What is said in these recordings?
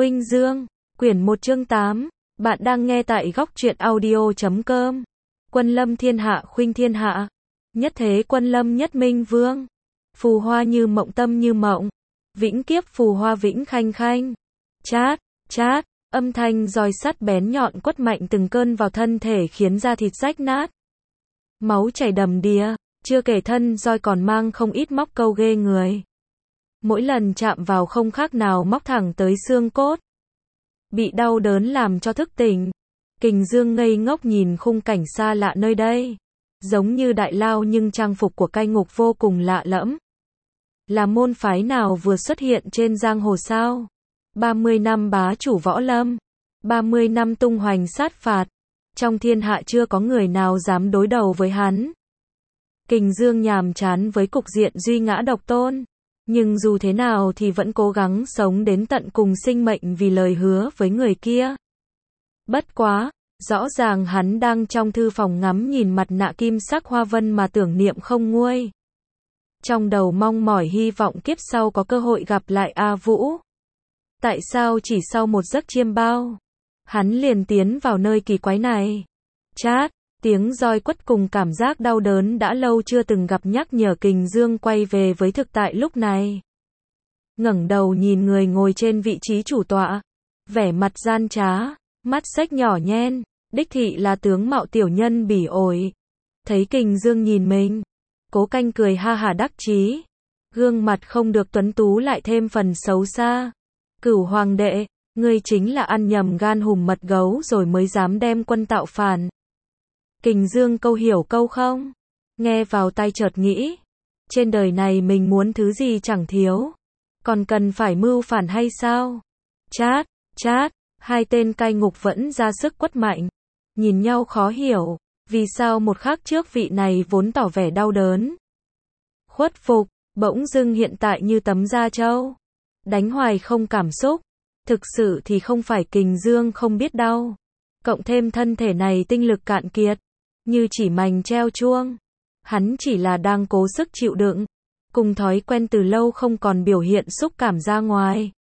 Khuynh Dương, quyển 1 chương 8, bạn đang nghe tại góc truyện audio.com. Quân lâm thiên hạ khuynh thiên hạ, nhất thế quân lâm nhất minh vương. Phù hoa như mộng tâm như mộng, vĩnh kiếp phù hoa vĩnh khanh khanh. Chát, chát, âm thanh roi sắt bén nhọn quất mạnh từng cơn vào thân thể khiến da thịt rách nát. Máu chảy đầm đìa, chưa kể thân roi còn mang không ít móc câu ghê người. Mỗi lần chạm vào không khác nào móc thẳng tới xương cốt. Bị đau đớn làm cho thức tỉnh. Kình Dương ngây ngốc nhìn khung cảnh xa lạ nơi đây. Giống như đại lao nhưng trang phục của cai ngục vô cùng lạ lẫm. Là môn phái nào vừa xuất hiện trên giang hồ sao? 30 năm bá chủ võ lâm. 30 năm tung hoành sát phạt. Trong thiên hạ chưa có người nào dám đối đầu với hắn. Kình Dương nhàm chán với cục diện duy ngã độc tôn. Nhưng dù thế nào thì vẫn cố gắng sống đến tận cùng sinh mệnh vì lời hứa với người kia. Bất quá, rõ ràng hắn đang trong thư phòng ngắm nhìn mặt nạ kim sắc hoa vân mà tưởng niệm không nguôi. Trong đầu mong mỏi hy vọng kiếp sau có cơ hội gặp lại A Vũ. Tại sao chỉ sau một giấc chiêm bao, hắn liền tiến vào nơi kỳ quái này? Chát, tiếng roi quất cùng cảm giác đau đớn đã lâu chưa từng gặp nhắc nhở Kình Dương quay về với thực tại lúc này. Ngẩng đầu nhìn người ngồi trên vị trí chủ tọa, vẻ mặt gian trá, mắt xếch nhỏ nhen, đích thị là tướng mạo tiểu nhân bỉ ổi. Thấy Kình Dương nhìn mình, Cố Canh cười ha hả đắc chí, gương mặt không được tuấn tú lại thêm phần xấu xa. Cửu hoàng đệ, ngươi chính là ăn nhầm gan hùm mật gấu rồi mới dám đem quân tạo phản. Kình Dương câu hiểu câu không, nghe vào tai chợt nghĩ, trên đời này mình muốn thứ gì chẳng thiếu, còn cần phải mưu phản hay sao? Chát, chát, hai tên cai ngục vẫn ra sức quất mạnh, nhìn nhau khó hiểu, vì sao một khắc trước vị này vốn tỏ vẻ đau đớn, khuất phục, bỗng dưng hiện tại như tấm da trâu, đánh hoài không cảm xúc. Thực sự thì không phải Kình Dương không biết đau, cộng thêm thân thể này tinh lực cạn kiệt, như chỉ mành treo chuông. Hắn chỉ là đang cố sức chịu đựng, cùng thói quen từ lâu không còn biểu hiện xúc cảm ra ngoài,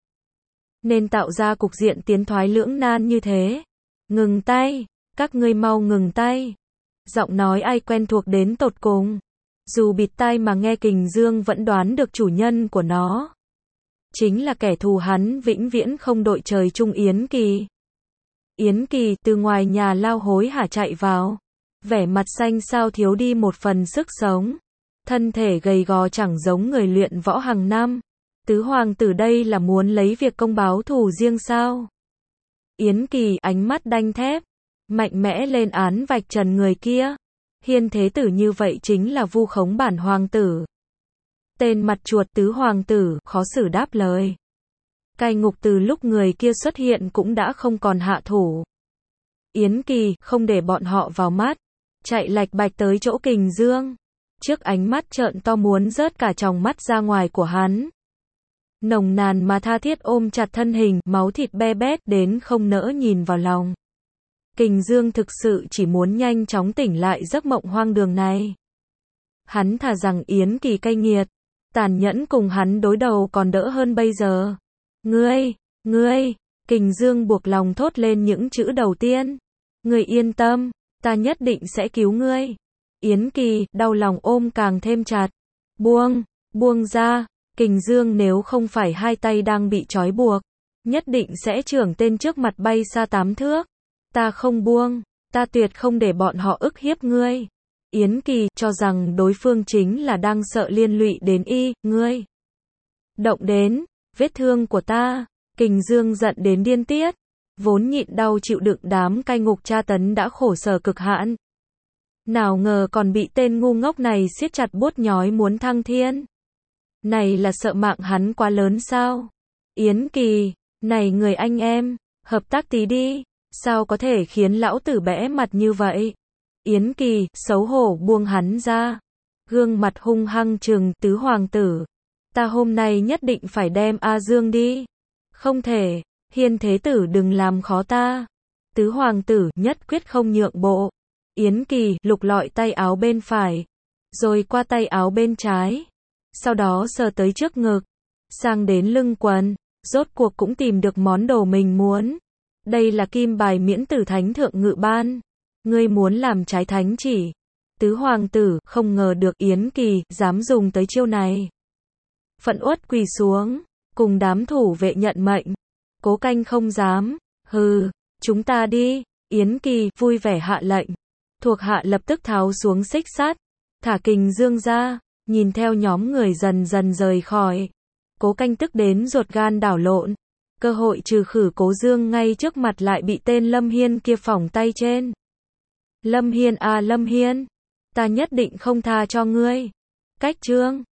nên tạo ra cục diện tiến thoái lưỡng nan như thế. Ngừng tay, các ngươi mau ngừng tay. Giọng nói ai quen thuộc đến tột cùng. Dù bịt tai mà nghe Kình Dương vẫn đoán được chủ nhân của nó. Chính là kẻ thù hắn vĩnh viễn không đội trời chung Yến Kỳ. Yến Kỳ từ ngoài nhà lao hối hả chạy vào. Vẻ mặt xanh xao thiếu đi một phần sức sống. Thân thể gầy gò chẳng giống người luyện võ hàng năm. Tứ hoàng tử đây là muốn lấy việc công báo thù riêng sao? Yến Kỳ ánh mắt đanh thép, mạnh mẽ lên án vạch trần người kia. Hiên thế tử như vậy chính là vu khống bản hoàng tử. Tên mặt chuột tứ hoàng tử khó xử đáp lời. Cai ngục từ lúc người kia xuất hiện cũng đã không còn hạ thủ. Yến Kỳ không để bọn họ vào mắt, chạy lạch bạch tới chỗ Kình Dương. Trước ánh mắt trợn to muốn rớt cả tròng mắt ra ngoài của hắn. Nồng nàn mà tha thiết ôm chặt thân hình, máu thịt be bét đến không nỡ nhìn vào lòng. Kình Dương thực sự chỉ muốn nhanh chóng tỉnh lại giấc mộng hoang đường này. Hắn thà rằng Yến Kỳ cay nghiệt, tàn nhẫn cùng hắn đối đầu còn đỡ hơn bây giờ. Ngươi, Kình Dương buộc lòng thốt lên những chữ đầu tiên. Ngươi yên tâm, ta nhất định sẽ cứu ngươi. Yến Kỳ, đau lòng ôm càng thêm chặt. Buông ra, Kình Dương nếu không phải hai tay đang bị trói buộc, nhất định sẽ chưởng tên trước mặt bay xa 8 thước. Ta không buông, ta tuyệt không để bọn họ ức hiếp ngươi. Yến Kỳ cho rằng đối phương chính là đang sợ liên lụy đến ngươi. Động đến vết thương của ta. Kình Dương giận đến điên tiết, vốn nhịn đau chịu đựng đám cai ngục tra tấn đã khổ sở cực hạn. Nào ngờ còn bị tên ngu ngốc này siết chặt bốt nhói muốn thăng thiên. Này là sợ mạng hắn quá lớn sao? Yến Kỳ, này người anh em, hợp tác tí đi, sao có thể khiến lão tử bẽ mặt như vậy? Yến Kỳ, xấu hổ buông hắn ra. Gương mặt hung hăng trừng, tứ hoàng tử. Ta hôm nay nhất định phải đem A Dương đi. Không thể, Hiên thế tử đừng làm khó ta. Tứ hoàng tử, nhất quyết không nhượng bộ. Yến Kỳ, lục lọi tay áo bên phải, rồi qua tay áo bên trái. Sau đó sờ tới trước ngực, sang đến lưng quần. Rốt cuộc cũng tìm được món đồ mình muốn. Đây là kim bài miễn tử thánh thượng ngự ban. Ngươi muốn làm trái thánh chỉ. Tứ hoàng tử, không ngờ được Yến Kỳ, dám dùng tới chiêu này. Phẫn uất quỳ xuống, cùng đám thủ vệ nhận mệnh. Cố Canh không dám, hừ, chúng ta đi. Yến Kỳ, vui vẻ hạ lệnh. Thuộc hạ lập tức tháo xuống xích sắt, thả kình dương ra, nhìn theo nhóm người dần dần rời khỏi. Cố Canh tức đến ruột gan đảo lộn. Cơ hội trừ khử Cố Dương ngay trước mặt lại bị tên Lâm Hiên kia phỏng tay trên. Lâm Hiên à Lâm Hiên, ta nhất định không tha cho ngươi. Cách chương